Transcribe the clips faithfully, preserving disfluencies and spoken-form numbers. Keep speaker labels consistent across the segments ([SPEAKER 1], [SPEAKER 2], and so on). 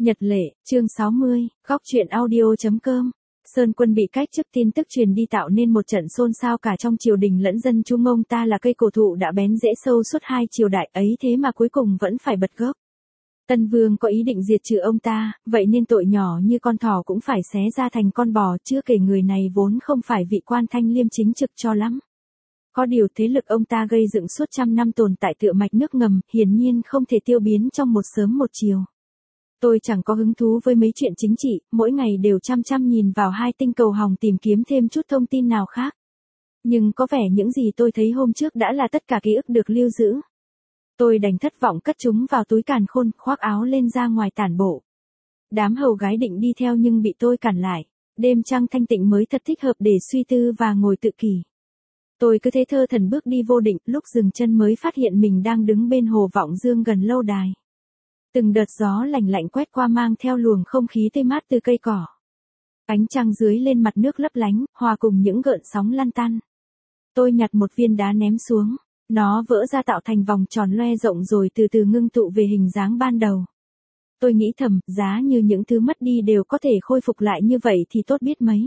[SPEAKER 1] Nhật lệ, chương sáu mươi, góc truyện audio.com. Sơn Quân bị cách chức tin tức truyền đi tạo nên một trận xôn xao cả trong triều đình lẫn dân chúng. Ông ta là cây cổ thụ đã bén rễ sâu suốt hai triều đại ấy thế mà cuối cùng vẫn phải bật gốc. Tân Vương có ý định diệt trừ ông ta, vậy nên tội nhỏ như con thỏ cũng phải xé ra thành con bò, chưa kể người này vốn không phải vị quan thanh liêm chính trực cho lắm. Có điều thế lực ông ta gây dựng suốt trăm năm tồn tại tựa mạch nước ngầm, hiển nhiên không thể tiêu biến trong một sớm một chiều. Tôi chẳng có hứng thú với mấy chuyện chính trị, mỗi ngày đều chăm chăm nhìn vào hai tinh cầu hồng tìm kiếm thêm chút thông tin nào khác. Nhưng có vẻ những gì tôi thấy hôm trước đã là tất cả ký ức được lưu giữ. Tôi đành thất vọng cất chúng vào túi càn khôn, khoác áo lên ra ngoài tản bộ. Đám hầu gái định đi theo nhưng bị tôi cản lại. Đêm trăng thanh tịnh mới thật thích hợp để suy tư và ngồi tự kỷ. Tôi cứ thế thơ thần bước đi vô định, lúc dừng chân mới phát hiện mình đang đứng bên hồ Vọng Dương gần lâu đài. Từng đợt gió lạnh lạnh quét qua mang theo luồng không khí tươi mát từ cây cỏ. Ánh trăng dưới lên mặt nước lấp lánh, hòa cùng những gợn sóng lăn tăn. Tôi nhặt một viên đá ném xuống, nó vỡ ra tạo thành vòng tròn loe rộng rồi từ từ ngưng tụ về hình dáng ban đầu. Tôi nghĩ thầm, giá như những thứ mất đi đều có thể khôi phục lại như vậy thì tốt biết mấy.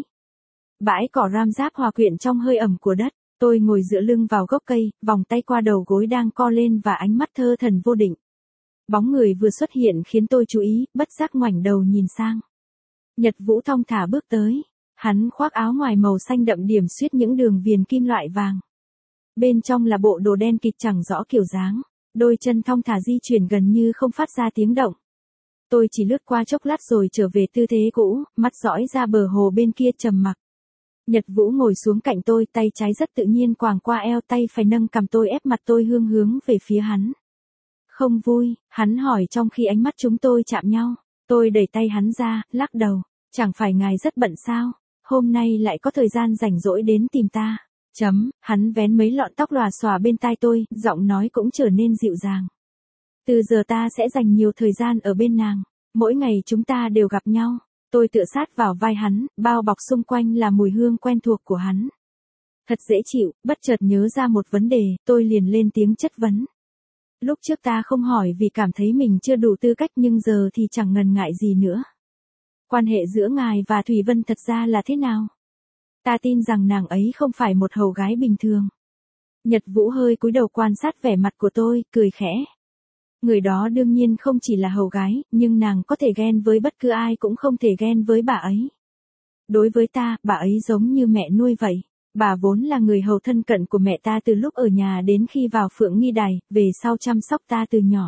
[SPEAKER 1] Bãi cỏ ram ráp hòa quyện trong hơi ẩm của đất, tôi ngồi dựa lưng vào gốc cây, vòng tay qua đầu gối đang co lên và ánh mắt thơ thần vô định. Bóng người vừa xuất hiện khiến tôi chú ý, bất giác ngoảnh đầu nhìn sang. Nhật Vũ thong thả bước tới. Hắn khoác áo ngoài màu xanh đậm điểm xuyết những đường viền kim loại vàng. Bên trong là bộ đồ đen kịt chẳng rõ kiểu dáng. Đôi chân thong thả di chuyển gần như không phát ra tiếng động. Tôi chỉ lướt qua chốc lát rồi trở về tư thế cũ, mắt dõi ra bờ hồ bên kia trầm mặc. Nhật Vũ ngồi xuống cạnh tôi, tay trái rất tự nhiên quàng qua eo, tay phải nâng cầm tôi ép mặt tôi hướng hướng về phía hắn. Không vui, hắn hỏi trong khi ánh mắt chúng tôi chạm nhau. Tôi đẩy tay hắn ra, lắc đầu. Chẳng phải ngài rất bận sao? Hôm nay lại có thời gian rảnh rỗi đến tìm ta. Chấm, hắn vén mấy lọn tóc lòa xòa bên tai tôi, giọng nói cũng trở nên dịu dàng. Từ giờ ta sẽ dành nhiều thời gian ở bên nàng. Mỗi ngày chúng ta đều gặp nhau. Tôi tựa sát vào vai hắn, bao bọc xung quanh là mùi hương quen thuộc của hắn. Thật dễ chịu, bất chợt nhớ ra một vấn đề, tôi liền lên tiếng chất vấn. Lúc trước ta không hỏi vì cảm thấy mình chưa đủ tư cách nhưng giờ thì chẳng ngần ngại gì nữa. Quan hệ giữa ngài và Thủy Vân thật ra là thế nào? Ta tin rằng nàng ấy không phải một hầu gái bình thường. Nhật Vũ hơi cúi đầu quan sát vẻ mặt của tôi, cười khẽ. Người đó đương nhiên không chỉ là hầu gái, nhưng nàng có thể ghen với bất cứ ai cũng không thể ghen với bà ấy. Đối với ta, bà ấy giống như mẹ nuôi vậy. Bà vốn là người hầu thân cận của mẹ ta từ lúc ở nhà đến khi vào Phượng Nghi Đài, về sau chăm sóc ta từ nhỏ.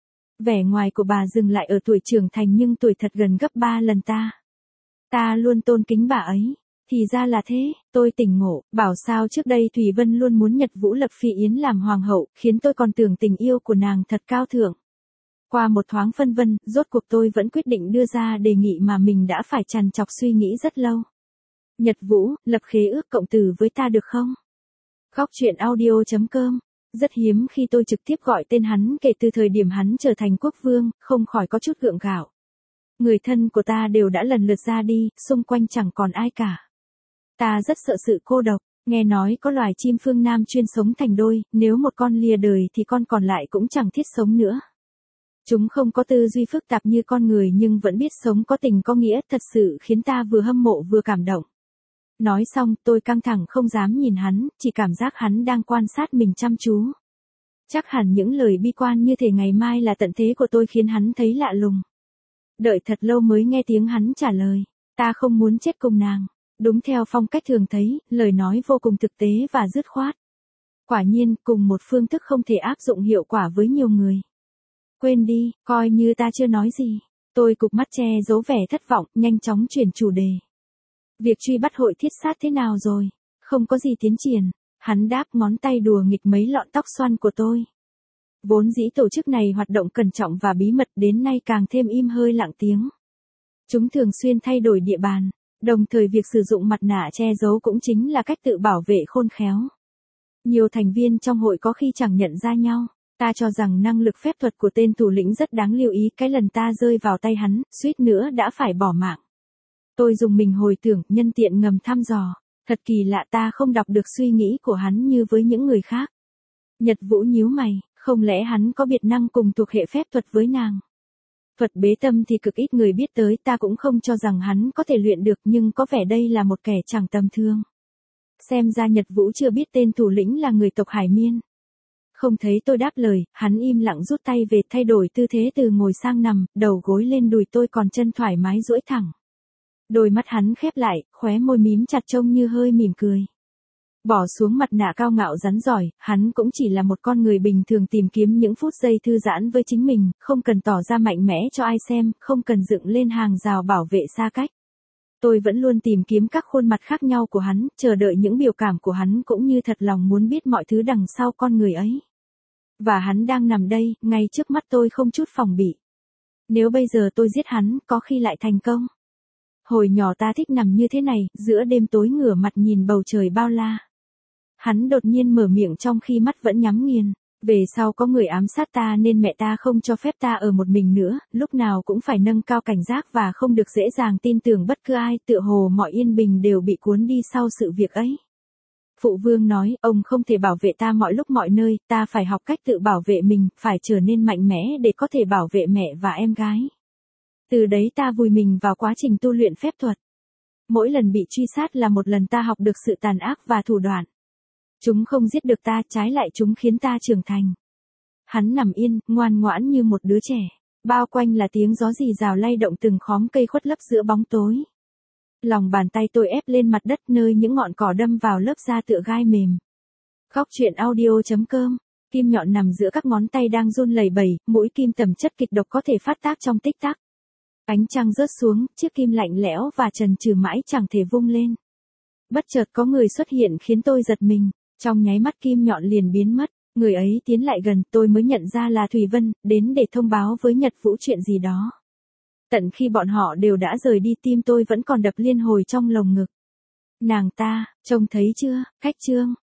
[SPEAKER 1] Vẻ ngoài của bà dừng lại ở tuổi trưởng thành nhưng tuổi thật gần gấp ba lần ta. Ta luôn tôn kính bà ấy. Thì ra là thế, tôi tỉnh ngộ, bảo sao trước đây Thủy Vân luôn muốn Nhật Vũ lập Phi Yến làm hoàng hậu, khiến tôi còn tưởng tình yêu của nàng thật cao thượng. Qua một thoáng phân vân, rốt cuộc tôi vẫn quyết định đưa ra đề nghị mà mình đã phải trằn trọc suy nghĩ rất lâu. Nhật Vũ, lập khế ước cộng tử với ta được không? Góc truyện audio.com. Rất hiếm khi tôi trực tiếp gọi tên hắn kể từ thời điểm hắn trở thành quốc vương, không khỏi có chút gượng gạo. Người thân của ta đều đã lần lượt ra đi, xung quanh chẳng còn ai cả. Ta rất sợ sự cô độc, nghe nói có loài chim phương Nam chuyên sống thành đôi, nếu một con lìa đời thì con còn lại cũng chẳng thiết sống nữa. Chúng không có tư duy phức tạp như con người nhưng vẫn biết sống có tình có nghĩa, thật sự khiến ta vừa hâm mộ vừa cảm động. Nói xong, tôi căng thẳng không dám nhìn hắn, chỉ cảm giác hắn đang quan sát mình chăm chú. Chắc hẳn những lời bi quan như thể ngày mai là tận thế của tôi khiến hắn thấy lạ lùng. Đợi thật lâu mới nghe tiếng hắn trả lời, ta không muốn chết cùng nàng. Đúng theo phong cách thường thấy, lời nói vô cùng thực tế và dứt khoát. Quả nhiên, cùng một phương thức không thể áp dụng hiệu quả với nhiều người. Quên đi, coi như ta chưa nói gì. Tôi cụp mắt che giấu vẻ thất vọng, nhanh chóng chuyển chủ đề. Việc truy bắt hội thiết sát thế nào rồi? Không có gì tiến triển. Hắn đáp ngón tay đùa nghịch mấy lọn tóc xoăn của tôi. Vốn dĩ tổ chức này hoạt động cẩn trọng và bí mật đến nay càng thêm im hơi lặng tiếng. Chúng thường xuyên thay đổi địa bàn. Đồng thời việc sử dụng mặt nạ che giấu cũng chính là cách tự bảo vệ khôn khéo. Nhiều thành viên trong hội có khi chẳng nhận ra nhau. Ta cho rằng năng lực phép thuật của tên thủ lĩnh rất đáng lưu ý. Cái lần ta rơi vào tay hắn, suýt nữa đã phải bỏ mạng. Tôi dùng mình hồi tưởng, nhân tiện ngầm thăm dò. Thật kỳ lạ, ta không đọc được suy nghĩ của hắn như với những người khác. Nhật Vũ nhíu mày, không lẽ hắn có biệt năng cùng thuộc hệ phép thuật với nàng? Thuật bế tâm thì cực ít người biết tới, ta cũng không cho rằng hắn có thể luyện được, nhưng có vẻ đây là một kẻ chẳng tầm thường. Xem ra Nhật Vũ chưa biết tên thủ lĩnh là người tộc Hải Miên. Không thấy tôi đáp lời, hắn im lặng rút tay về, thay đổi tư thế từ ngồi sang nằm, đầu gối lên đùi tôi, còn chân thoải mái duỗi thẳng. Đôi mắt hắn khép lại, khóe môi mím chặt trông như hơi mỉm cười. Bỏ xuống mặt nạ cao ngạo rắn giỏi, hắn cũng chỉ là một con người bình thường tìm kiếm những phút giây thư giãn với chính mình, không cần tỏ ra mạnh mẽ cho ai xem, không cần dựng lên hàng rào bảo vệ xa cách. Tôi vẫn luôn tìm kiếm các khuôn mặt khác nhau của hắn, chờ đợi những biểu cảm của hắn, cũng như thật lòng muốn biết mọi thứ đằng sau con người ấy. Và hắn đang nằm đây, ngay trước mắt tôi không chút phòng bị. Nếu bây giờ tôi giết hắn, có khi lại thành công. Hồi nhỏ ta thích nằm như thế này, giữa đêm tối ngửa mặt nhìn bầu trời bao la. Hắn đột nhiên mở miệng trong khi mắt vẫn nhắm nghiền. Về sau có người ám sát ta nên mẹ ta không cho phép ta ở một mình nữa, lúc nào cũng phải nâng cao cảnh giác và không được dễ dàng tin tưởng bất cứ ai, tựa hồ mọi yên bình đều bị cuốn đi sau sự việc ấy. Phụ vương nói, ông không thể bảo vệ ta mọi lúc mọi nơi, ta phải học cách tự bảo vệ mình, phải trở nên mạnh mẽ để có thể bảo vệ mẹ và em gái. Từ đấy ta vùi mình vào quá trình tu luyện phép thuật. Mỗi lần bị truy sát là một lần ta học được sự tàn ác và thủ đoạn. Chúng không giết được ta, trái lại chúng khiến ta trưởng thành. Hắn nằm yên, ngoan ngoãn như một đứa trẻ. Bao quanh là tiếng gió rì rào lay động từng khóm cây khuất lấp giữa bóng tối. Lòng bàn tay tôi ép lên mặt đất nơi những ngọn cỏ đâm vào lớp da tựa gai mềm. Góc truyện audio chấm com. Kim nhọn nằm giữa các ngón tay đang run lẩy bẩy, mũi kim tầm chất kịch độc có thể phát tác trong tích tắc. Ánh trăng rớt xuống, chiếc kim lạnh lẽo và trần trừ mãi chẳng thể vung lên. Bất chợt có người xuất hiện khiến tôi giật mình. Trong nháy mắt kim nhọn liền biến mất, người ấy tiến lại gần, tôi mới nhận ra là Thủy Vân, đến để thông báo với Nhật Vũ chuyện gì đó. Tận khi bọn họ đều đã rời đi, tim tôi vẫn còn đập liên hồi trong lồng ngực. Nàng ta, trông thấy chưa, cách chương.